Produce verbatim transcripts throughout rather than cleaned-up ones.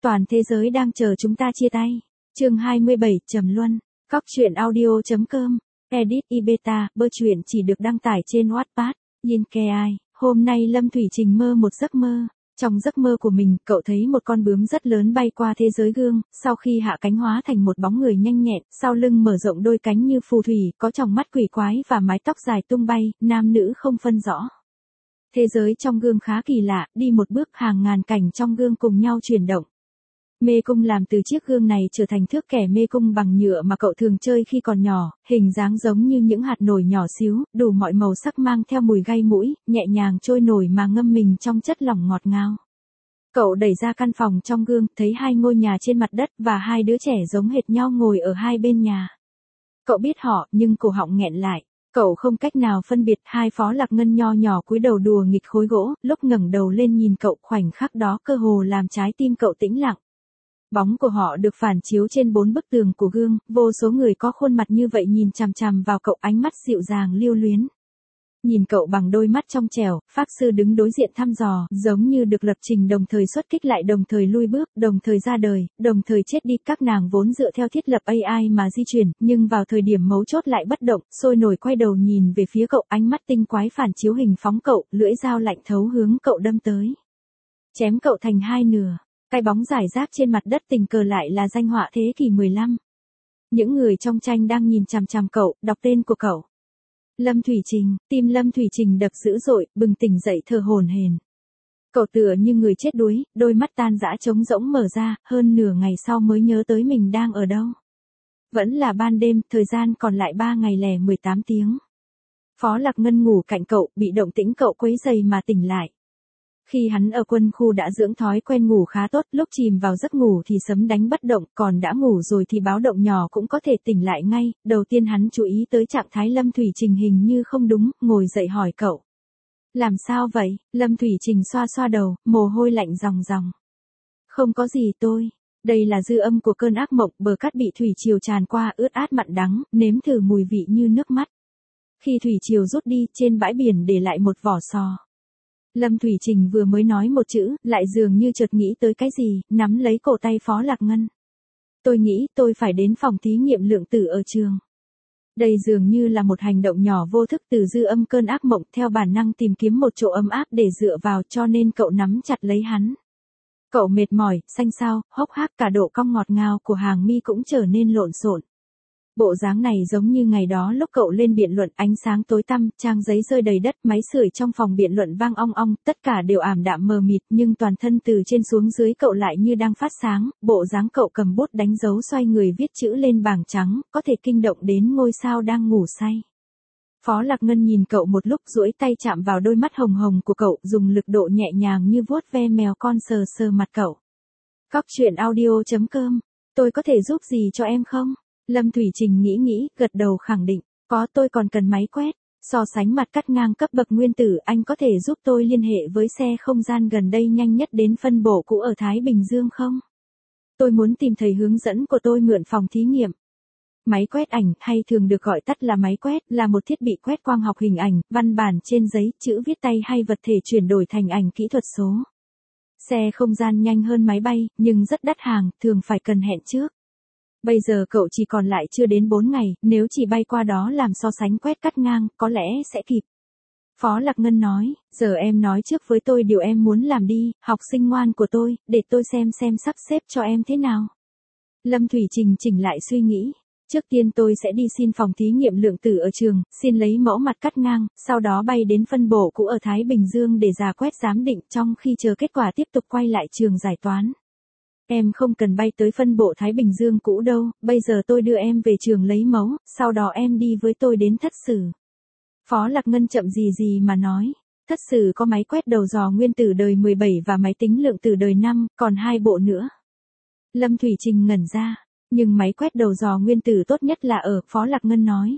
Toàn thế giới đang chờ chúng ta chia tay. Chương hai mươi bảy, Trầm Luân. Cóc truyện audio chấm com. Edit Ibeta, bơ truyện chỉ được đăng tải trên Wattpad. Yin Kei. Hôm nay Lâm Thủy Trình mơ một giấc mơ. Trong giấc mơ của mình, cậu thấy một con bướm rất lớn bay qua thế giới gương, sau khi hạ cánh hóa thành một bóng người nhanh nhẹn, sau lưng mở rộng đôi cánh như phù thủy, có tròng mắt quỷ quái và mái tóc dài tung bay, nam nữ không phân rõ. Thế giới trong gương khá kỳ lạ, đi một bước hàng ngàn cảnh trong gương cùng nhau chuyển động. Mê cung làm từ chiếc gương này trở thành thước kẻ mê cung bằng nhựa mà cậu thường chơi khi còn nhỏ, hình dáng giống như những hạt nổi nhỏ xíu, đủ mọi màu sắc mang theo mùi gây mũi, nhẹ nhàng trôi nổi mà ngâm mình trong chất lỏng ngọt ngào. Cậu đẩy ra căn phòng trong gương, thấy hai ngôi nhà trên mặt đất và hai đứa trẻ giống hệt nhau ngồi ở hai bên nhà. Cậu biết họ, nhưng cổ họng nghẹn lại. Cậu không cách nào phân biệt hai Phó Lạc Ngân nho nhỏ cúi đầu đùa nghịch khối gỗ, lúc ngẩng đầu lên nhìn cậu khoảnh khắc đó cơ hồ làm trái tim cậu tĩnh lặng. Bóng của họ được phản chiếu trên bốn bức tường của gương, vô số người có khuôn mặt như vậy nhìn chằm chằm vào cậu, ánh mắt dịu dàng lưu luyến. Nhìn cậu bằng đôi mắt trong trẻo, Pháp Sư đứng đối diện thăm dò, giống như được lập trình đồng thời xuất kích lại đồng thời lui bước, đồng thời ra đời, đồng thời chết đi. Các nàng vốn dựa theo thiết lập a i mà di chuyển, nhưng vào thời điểm mấu chốt lại bất động, sôi nổi quay đầu nhìn về phía cậu, ánh mắt tinh quái phản chiếu hình phóng cậu, lưỡi dao lạnh thấu hướng cậu đâm tới. Chém cậu thành hai nửa. Cái bóng rải rác trên mặt đất tình cờ lại là danh họa thế kỷ mười lăm. Những người trong tranh đang nhìn chằm chằm cậu, đọc tên của cậu. Lâm Thủy Trình, tim Lâm Thủy Trình đập dữ dội, bừng tỉnh dậy thở hổn hển. Cậu tựa như người chết đuối, đôi mắt tan rã trống rỗng mở ra, hơn nửa ngày sau mới nhớ tới mình đang ở đâu. Vẫn là ban đêm, thời gian còn lại ba ngày lẻ mười tám tiếng. Phó Lạc Ngân ngủ cạnh cậu, bị động tĩnh cậu quấy rầy mà tỉnh lại. Khi hắn ở quân khu đã dưỡng thói quen ngủ khá tốt, lúc chìm vào giấc ngủ thì sấm đánh bất động, còn đã ngủ rồi thì báo động nhỏ cũng có thể tỉnh lại ngay. Đầu tiên hắn chú ý tới trạng thái Lâm Thủy Trình hình như không đúng, ngồi dậy hỏi cậu. Làm sao vậy? Lâm Thủy Trình xoa xoa đầu, mồ hôi lạnh ròng ròng. Không có gì tôi. Đây là dư âm của cơn ác mộng, bờ cát bị thủy triều tràn qua, ướt át mặn đắng, nếm thử mùi vị như nước mắt. Khi thủy triều rút đi, trên bãi biển để lại một vỏ sò. Lâm Thủy Trình vừa mới nói một chữ, lại dường như chợt nghĩ tới cái gì, nắm lấy cổ tay Phó Lạc Ngân. Tôi nghĩ tôi phải đến phòng thí nghiệm lượng tử ở trường. Đây dường như là một hành động nhỏ vô thức từ dư âm cơn ác mộng, theo bản năng tìm kiếm một chỗ ấm áp để dựa vào, cho nên cậu nắm chặt lấy hắn. Cậu mệt mỏi, xanh xao, hốc hác, cả độ cong ngọt ngào của hàng mi cũng trở nên lộn xộn. Bộ dáng này giống như ngày đó lúc cậu lên biện luận, ánh sáng tối tăm, trang giấy rơi đầy đất, máy sưởi trong phòng biện luận vang ong ong, tất cả đều ảm đạm mờ mịt, nhưng toàn thân từ trên xuống dưới cậu lại như đang phát sáng. Bộ dáng cậu cầm bút đánh dấu, xoay người viết chữ lên bảng trắng, có thể kinh động đến ngôi sao đang ngủ say. Phó Lạc Ngân nhìn cậu một lúc, duỗi tay chạm vào đôi mắt hồng hồng của cậu, dùng lực độ nhẹ nhàng như vuốt ve mèo con sờ sờ mặt cậu. Cóc truyện audio chấm com. Tôi có thể giúp gì cho em không? Lâm Thủy Trình nghĩ nghĩ, gật đầu khẳng định. Có, tôi còn cần máy quét. So sánh mặt cắt ngang cấp bậc nguyên tử, anh có thể giúp tôi liên hệ với xe không gian gần đây nhanh nhất đến phân bổ cũ ở Thái Bình Dương không? Tôi muốn tìm thầy hướng dẫn của tôi mượn phòng thí nghiệm. Máy quét ảnh, hay thường được gọi tắt là máy quét, là một thiết bị quét quang học hình ảnh, văn bản trên giấy, chữ viết tay hay vật thể chuyển đổi thành ảnh kỹ thuật số. Xe không gian nhanh hơn máy bay, nhưng rất đắt hàng, thường phải cần hẹn trước. Bây giờ cậu chỉ còn lại chưa đến bốn ngày, nếu chỉ bay qua đó làm so sánh quét cắt ngang, có lẽ sẽ kịp. Phó Lạc Ngân nói, giờ em nói trước với tôi điều em muốn làm đi, học sinh ngoan của tôi, để tôi xem xem sắp xếp cho em thế nào. Lâm Thủy Trình chỉnh lại suy nghĩ. Trước tiên tôi sẽ đi xin phòng thí nghiệm lượng tử ở trường, xin lấy mẫu mặt cắt ngang, sau đó bay đến phân bổ cũ ở Thái Bình Dương để rà quét giám định, trong khi chờ kết quả tiếp tục quay lại trường giải toán. Em không cần bay tới phân bộ Thái Bình Dương cũ đâu, bây giờ tôi đưa em về trường lấy mẫu, sau đó em đi với tôi đến Thất Sử. Phó Lạc Ngân chậm gì gì mà nói, Thất Sử có máy quét đầu dò nguyên tử đời mười bảy và máy tính lượng tử đời năm, còn hai bộ nữa. Lâm Thủy Trình ngẩn ra, nhưng máy quét đầu dò nguyên tử tốt nhất là ở, Phó Lạc Ngân nói.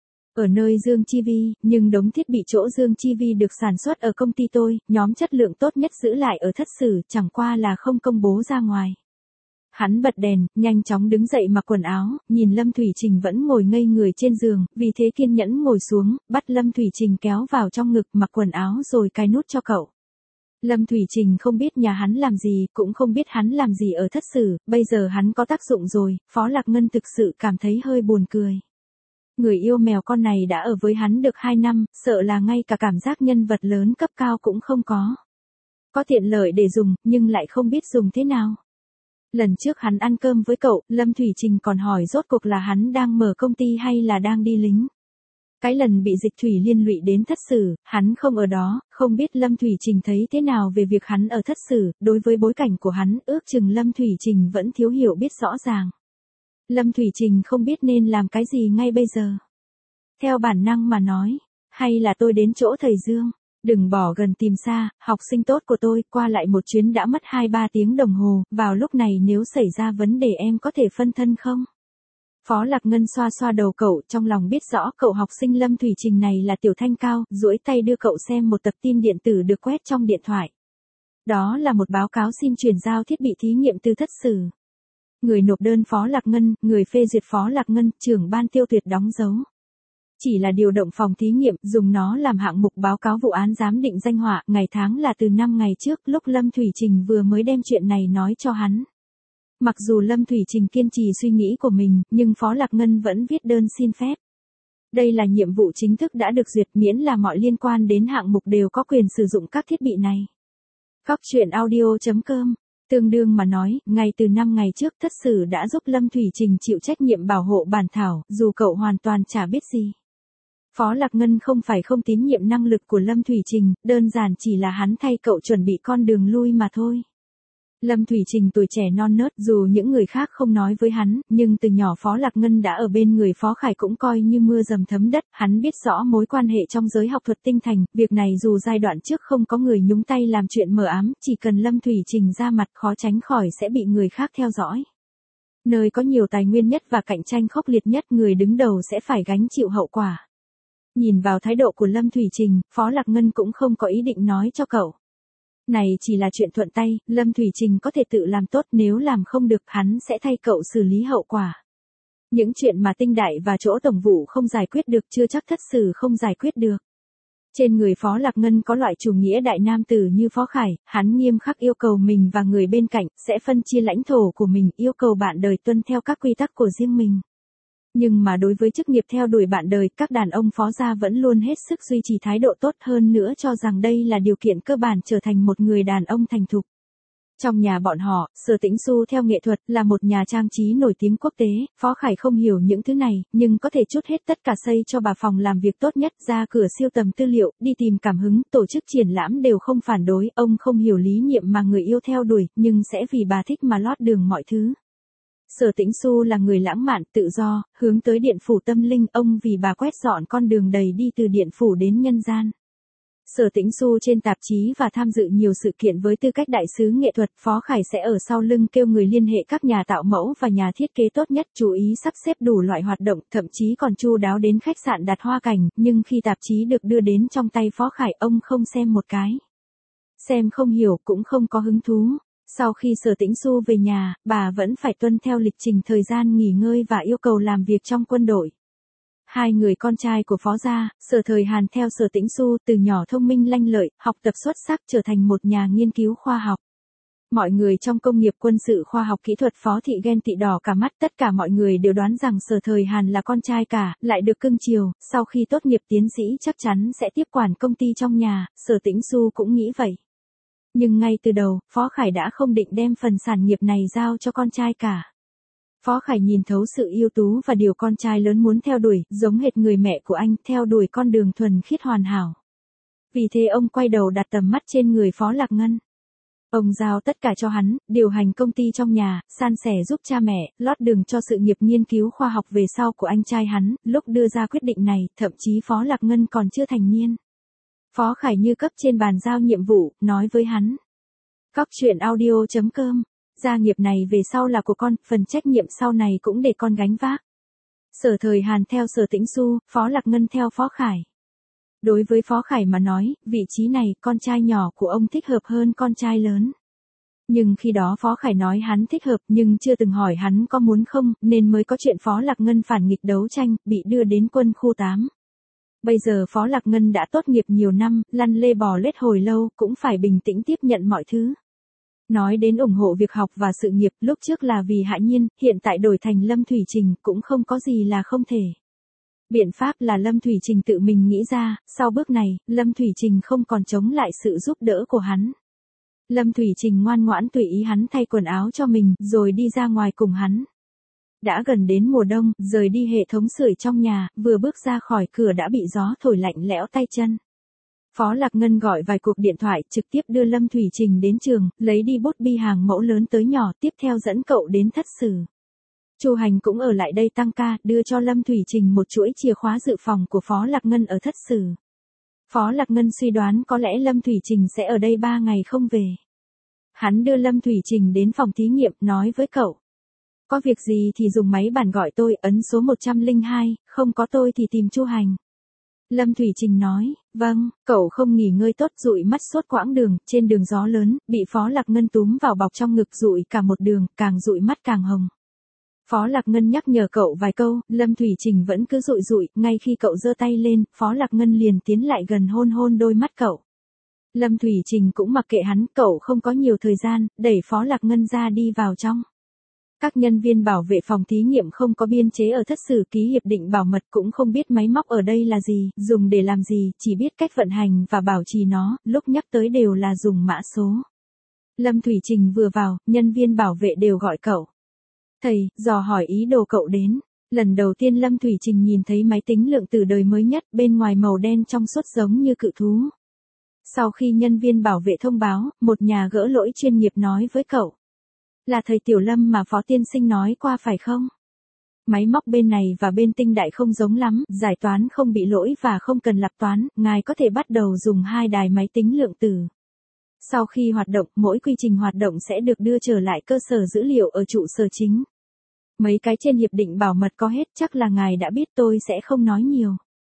Ở nơi Dương Chi Vi, nhưng đống thiết bị chỗ Dương Chi Vi được sản xuất ở công ty tôi, nhóm chất lượng tốt nhất giữ lại ở Thất Sử, chẳng qua là không công bố ra ngoài. Hắn bật đèn, nhanh chóng đứng dậy mặc quần áo, nhìn Lâm Thủy Trình vẫn ngồi ngây người trên giường, vì thế kiên nhẫn ngồi xuống, bắt Lâm Thủy Trình kéo vào trong ngực, mặc quần áo rồi cài nút cho cậu. Lâm Thủy Trình không biết nhà hắn làm gì, cũng không biết hắn làm gì ở Thất Sử, bây giờ hắn có tác dụng rồi, Phó Lạc Ngân thực sự cảm thấy hơi buồn cười. Người yêu mèo con này đã ở với hắn được hai năm, sợ là ngay cả cảm giác nhân vật lớn cấp cao cũng không có. Có tiện lợi để dùng, nhưng lại không biết dùng thế nào. Lần trước hắn ăn cơm với cậu, Lâm Thủy Trình còn hỏi rốt cuộc là hắn đang mở công ty hay là đang đi lính. Cái lần bị Dịch Thủy liên lụy đến Thất Sử, hắn không ở đó, không biết Lâm Thủy Trình thấy thế nào về việc hắn ở Thất Sử, đối với bối cảnh của hắn, ước chừng Lâm Thủy Trình vẫn thiếu hiểu biết rõ ràng. Lâm Thủy Trình không biết nên làm cái gì ngay bây giờ. Theo bản năng mà nói, hay là tôi đến chỗ thầy Dương, đừng bỏ gần tìm xa, học sinh tốt của tôi, qua lại một chuyến đã mất hai ba tiếng đồng hồ, vào lúc này nếu xảy ra vấn đề em có thể phân thân không? Phó Lạc Ngân xoa xoa đầu cậu, trong lòng biết rõ cậu học sinh Lâm Thủy Trình này là tiểu thanh cao, duỗi tay đưa cậu xem một tập tin điện tử được quét trong điện thoại. Đó là một báo cáo xin chuyển giao thiết bị thí nghiệm từ Thất Sử. Người nộp đơn Phó Lạc Ngân, người phê duyệt Phó Lạc Ngân, trưởng ban Tiêu Tuyệt đóng dấu. Chỉ là điều động phòng thí nghiệm, dùng nó làm hạng mục báo cáo vụ án giám định danh họa, ngày tháng là từ năm ngày trước, lúc Lâm Thủy Trình vừa mới đem chuyện này nói cho hắn. Mặc dù Lâm Thủy Trình kiên trì suy nghĩ của mình, nhưng Phó Lạc Ngân vẫn viết đơn xin phép. Đây là nhiệm vụ chính thức đã được duyệt, miễn là mọi liên quan đến hạng mục đều có quyền sử dụng các thiết bị này. Cóc truyện audio chấm com. Tương đương mà nói, ngay từ năm ngày trước Thất Sử đã giúp Lâm Thủy Trình chịu trách nhiệm bảo hộ bản thảo, dù cậu hoàn toàn chả biết gì. Phó Lạc Ngân không phải không tín nhiệm năng lực của Lâm Thủy Trình, đơn giản chỉ là hắn thay cậu chuẩn bị con đường lui mà thôi. Lâm Thủy Trình tuổi trẻ non nớt, dù những người khác không nói với hắn, nhưng từ nhỏ Phó Lạc Ngân đã ở bên người Phó Khải cũng coi như mưa dầm thấm đất, hắn biết rõ mối quan hệ trong giới học thuật tinh thành, việc này dù giai đoạn trước không có người nhúng tay làm chuyện mờ ám, chỉ cần Lâm Thủy Trình ra mặt khó tránh khỏi sẽ bị người khác theo dõi. Nơi có nhiều tài nguyên nhất và cạnh tranh khốc liệt nhất, người đứng đầu sẽ phải gánh chịu hậu quả. Nhìn vào thái độ của Lâm Thủy Trình, Phó Lạc Ngân cũng không có ý định nói cho cậu. Này chỉ là chuyện thuận tay, Lâm Thủy Trình có thể tự làm tốt, nếu làm không được hắn sẽ thay cậu xử lý hậu quả. Những chuyện mà Tinh Đại và chỗ tổng vụ không giải quyết được chưa chắc Thất Sử không giải quyết được. Trên người Phó Lạc Ngân có loại chủ nghĩa đại nam tử như Phó Khải, hắn nghiêm khắc yêu cầu mình và người bên cạnh sẽ phân chia lãnh thổ của mình, yêu cầu bạn đời tuân theo các quy tắc của riêng mình. Nhưng mà đối với chức nghiệp theo đuổi bạn đời, các đàn ông Phó gia vẫn luôn hết sức duy trì thái độ tốt, hơn nữa cho rằng đây là điều kiện cơ bản trở thành một người đàn ông thành thục. Trong nhà bọn họ, Sở Tĩnh Xu theo nghệ thuật là một nhà trang trí nổi tiếng quốc tế, Phó Khải không hiểu những thứ này, nhưng có thể trút hết tất cả xây cho bà phòng làm việc tốt nhất, ra cửa siêu tầm tư liệu, đi tìm cảm hứng, tổ chức triển lãm đều không phản đối, ông không hiểu lý niệm mà người yêu theo đuổi, nhưng sẽ vì bà thích mà lót đường mọi thứ. Sở Tĩnh Xu là người lãng mạn, tự do, hướng tới điện phủ tâm linh, ông vì bà quét dọn con đường đầy đi từ điện phủ đến nhân gian. Sở Tĩnh Xu trên tạp chí và tham dự nhiều sự kiện với tư cách đại sứ nghệ thuật, Phó Khải sẽ ở sau lưng kêu người liên hệ các nhà tạo mẫu và nhà thiết kế tốt nhất, chú ý sắp xếp đủ loại hoạt động, thậm chí còn chu đáo đến khách sạn đặt hoa cảnh, nhưng khi tạp chí được đưa đến trong tay Phó Khải, ông không xem một cái. Xem không hiểu, cũng không có hứng thú. Sau khi Sở Tĩnh Xu về nhà, bà vẫn phải tuân theo lịch trình thời gian nghỉ ngơi và yêu cầu làm việc trong quân đội. Hai người con trai của Phó gia, Sở Thời Hàn theo Sở Tĩnh Xu, từ nhỏ thông minh lanh lợi, học tập xuất sắc, trở thành một nhà nghiên cứu khoa học. Mọi người trong công nghiệp quân sự khoa học kỹ thuật Phó thị ghen tị đỏ cả mắt, tất cả mọi người đều đoán rằng Sở Thời Hàn là con trai cả, lại được cưng chiều, sau khi tốt nghiệp tiến sĩ chắc chắn sẽ tiếp quản công ty trong nhà, Sở Tĩnh Xu cũng nghĩ vậy. Nhưng ngay từ đầu, Phó Khải đã không định đem phần sản nghiệp này giao cho con trai cả. Phó Khải nhìn thấu sự ưu tú và điều con trai lớn muốn theo đuổi, giống hệt người mẹ của anh, theo đuổi con đường thuần khiết hoàn hảo. Vì thế ông quay đầu đặt tầm mắt trên người Phó Lạc Ngân. Ông giao tất cả cho hắn, điều hành công ty trong nhà, san sẻ giúp cha mẹ, lót đường cho sự nghiệp nghiên cứu khoa học về sau của anh trai hắn. Lúc đưa ra quyết định này, thậm chí Phó Lạc Ngân còn chưa thành niên. Phó Khải như cấp trên bàn giao nhiệm vụ, nói với hắn. Cóc truyện audio chấm com. Gia nghiệp này về sau là của con, phần trách nhiệm sau này cũng để con gánh vác. Sở Thời Hàn theo Sở Tĩnh Xu, Phó Lạc Ngân theo Phó Khải. Đối với Phó Khải mà nói, vị trí này, con trai nhỏ của ông thích hợp hơn con trai lớn. Nhưng khi đó Phó Khải nói hắn thích hợp, nhưng chưa từng hỏi hắn có muốn không, nên mới có chuyện Phó Lạc Ngân phản nghịch đấu tranh, bị đưa đến quân khu tám. Bây giờ Phó Lạc Ngân đã tốt nghiệp nhiều năm, lăn lê bò lết hồi lâu, cũng phải bình tĩnh tiếp nhận mọi thứ. Nói đến ủng hộ việc học và sự nghiệp, lúc trước là vì Hạ Nhiên, hiện tại đổi thành Lâm Thủy Trình, cũng không có gì là không thể. Biện pháp là Lâm Thủy Trình tự mình nghĩ ra, sau bước này, Lâm Thủy Trình không còn chống lại sự giúp đỡ của hắn. Lâm Thủy Trình ngoan ngoãn tùy ý hắn thay quần áo cho mình, rồi đi ra ngoài cùng hắn. Đã gần đến mùa đông, rời đi hệ thống sưởi trong nhà, vừa bước ra khỏi cửa đã bị gió thổi lạnh lẽo tay chân. Phó Lạc Ngân gọi vài cuộc điện thoại, trực tiếp đưa Lâm Thủy Trình đến trường, lấy đi bút bi hàng mẫu lớn tới nhỏ, tiếp theo dẫn cậu đến thất sử. Chu Hành cũng ở lại đây tăng ca, đưa cho Lâm Thủy Trình một chuỗi chìa khóa dự phòng của Phó Lạc Ngân ở thất sử. Phó Lạc Ngân suy đoán có lẽ Lâm Thủy Trình sẽ ở đây ba ngày không về. Hắn đưa Lâm Thủy Trình đến phòng thí nghiệm, nói với cậu. Có việc gì thì dùng máy bàn gọi tôi, ấn số một không hai, không có tôi thì tìm Chu Hành. Lâm Thủy Trình nói, vâng, cậu không nghỉ ngơi tốt, dụi mắt suốt quãng đường, trên đường gió lớn, bị Phó Lạc Ngân túm vào bọc trong ngực dụi cả một đường, càng dụi mắt càng hồng. Phó Lạc Ngân nhắc nhở cậu vài câu, Lâm Thủy Trình vẫn cứ dụi dụi, ngay khi cậu giơ tay lên, Phó Lạc Ngân liền tiến lại gần hôn hôn đôi mắt cậu. Lâm Thủy Trình cũng mặc kệ hắn, cậu không có nhiều thời gian, đẩy Phó Lạc Ngân ra đi vào trong. Các nhân viên bảo vệ phòng thí nghiệm không có biên chế ở thất sử, ký hiệp định bảo mật, cũng không biết máy móc ở đây là gì, dùng để làm gì, chỉ biết cách vận hành và bảo trì nó, lúc nhắc tới đều là dùng mã số. Lâm Thủy Trình vừa vào, nhân viên bảo vệ đều gọi cậu. Thầy, dò hỏi ý đồ cậu đến. Lần đầu tiên Lâm Thủy Trình nhìn thấy máy tính lượng tử đời mới nhất, bên ngoài màu đen trong suốt giống như cự thú. Sau khi nhân viên bảo vệ thông báo, một nhà gỡ lỗi chuyên nghiệp nói với cậu. Là thầy Tiểu Lâm mà Phó Tiên Sinh nói qua phải không? Máy móc bên này và bên Tinh Đại không giống lắm, giải toán không bị lỗi và không cần lặp toán, ngài có thể bắt đầu dùng hai đài máy tính lượng tử. Sau khi hoạt động, mỗi quy trình hoạt động sẽ được đưa trở lại cơ sở dữ liệu ở trụ sở chính. Mấy cái trên hiệp định bảo mật có hết, chắc là ngài đã biết, tôi sẽ không nói nhiều.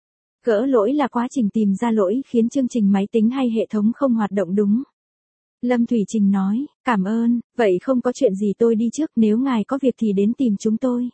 Gỡ lỗi là quá trình tìm ra lỗi khiến chương trình máy tính hay hệ thống không hoạt động đúng. Lâm Thủy Trình nói, cảm ơn, vậy không có chuyện gì tôi đi trước, nếu ngài có việc thì đến tìm chúng tôi.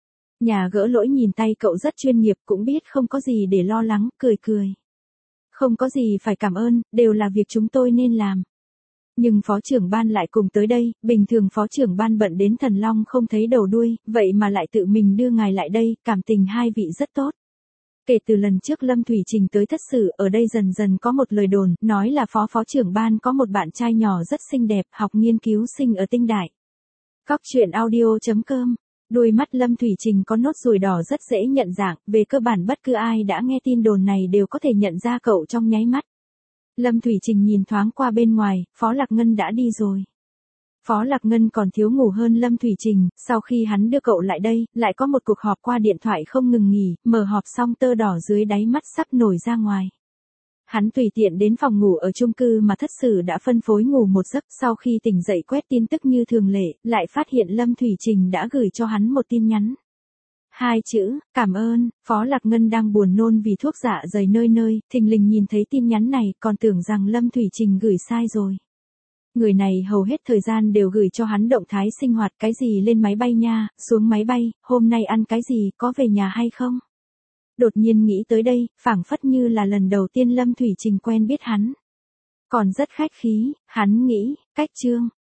Nhà gỡ lỗi nhìn tay cậu rất chuyên nghiệp, cũng biết không có gì để lo lắng, cười cười. Không có gì phải cảm ơn, đều là việc chúng tôi nên làm. Nhưng phó trưởng ban lại cùng tới đây, bình thường phó trưởng ban bận đến thần long không thấy đầu đuôi, vậy mà lại tự mình đưa ngài lại đây, cảm tình hai vị rất tốt. Kể từ lần trước Lâm Thủy Trình tới thất sử, ở đây dần dần có một lời đồn, nói là phó phó trưởng ban có một bạn trai nhỏ rất xinh đẹp, học nghiên cứu sinh ở Tinh Đại. Cóc truyện audio chấm com. Đuôi mắt Lâm Thủy Trình có nốt ruồi đỏ rất dễ nhận dạng, về cơ bản bất cứ ai đã nghe tin đồn này đều có thể nhận ra cậu trong nháy mắt. Lâm Thủy Trình nhìn thoáng qua bên ngoài, Phó Lạc Ngân đã đi rồi. Phó Lạc Ngân còn thiếu ngủ hơn Lâm Thủy Trình, sau khi hắn đưa cậu lại đây, lại có một cuộc họp qua điện thoại không ngừng nghỉ, mở họp xong tơ đỏ dưới đáy mắt sắp nổi ra ngoài. Hắn tùy tiện đến phòng ngủ ở chung cư mà thất sử đã phân phối ngủ một giấc, sau khi tỉnh dậy quét tin tức như thường lệ, lại phát hiện Lâm Thủy Trình đã gửi cho hắn một tin nhắn. Hai chữ, cảm ơn. Phó Lạc Ngân đang buồn nôn vì thuốc dạ dày nơi nơi, thình lình nhìn thấy tin nhắn này, còn tưởng rằng Lâm Thủy Trình gửi sai rồi. Người này hầu hết thời gian đều gửi cho hắn động thái sinh hoạt, cái gì lên máy bay nha, xuống máy bay, hôm nay ăn cái gì, có về nhà hay không. Đột nhiên nghĩ tới đây, phảng phất như là lần đầu tiên Lâm Thủy Trình quen biết hắn. Còn rất khách khí, hắn nghĩ, cách chương.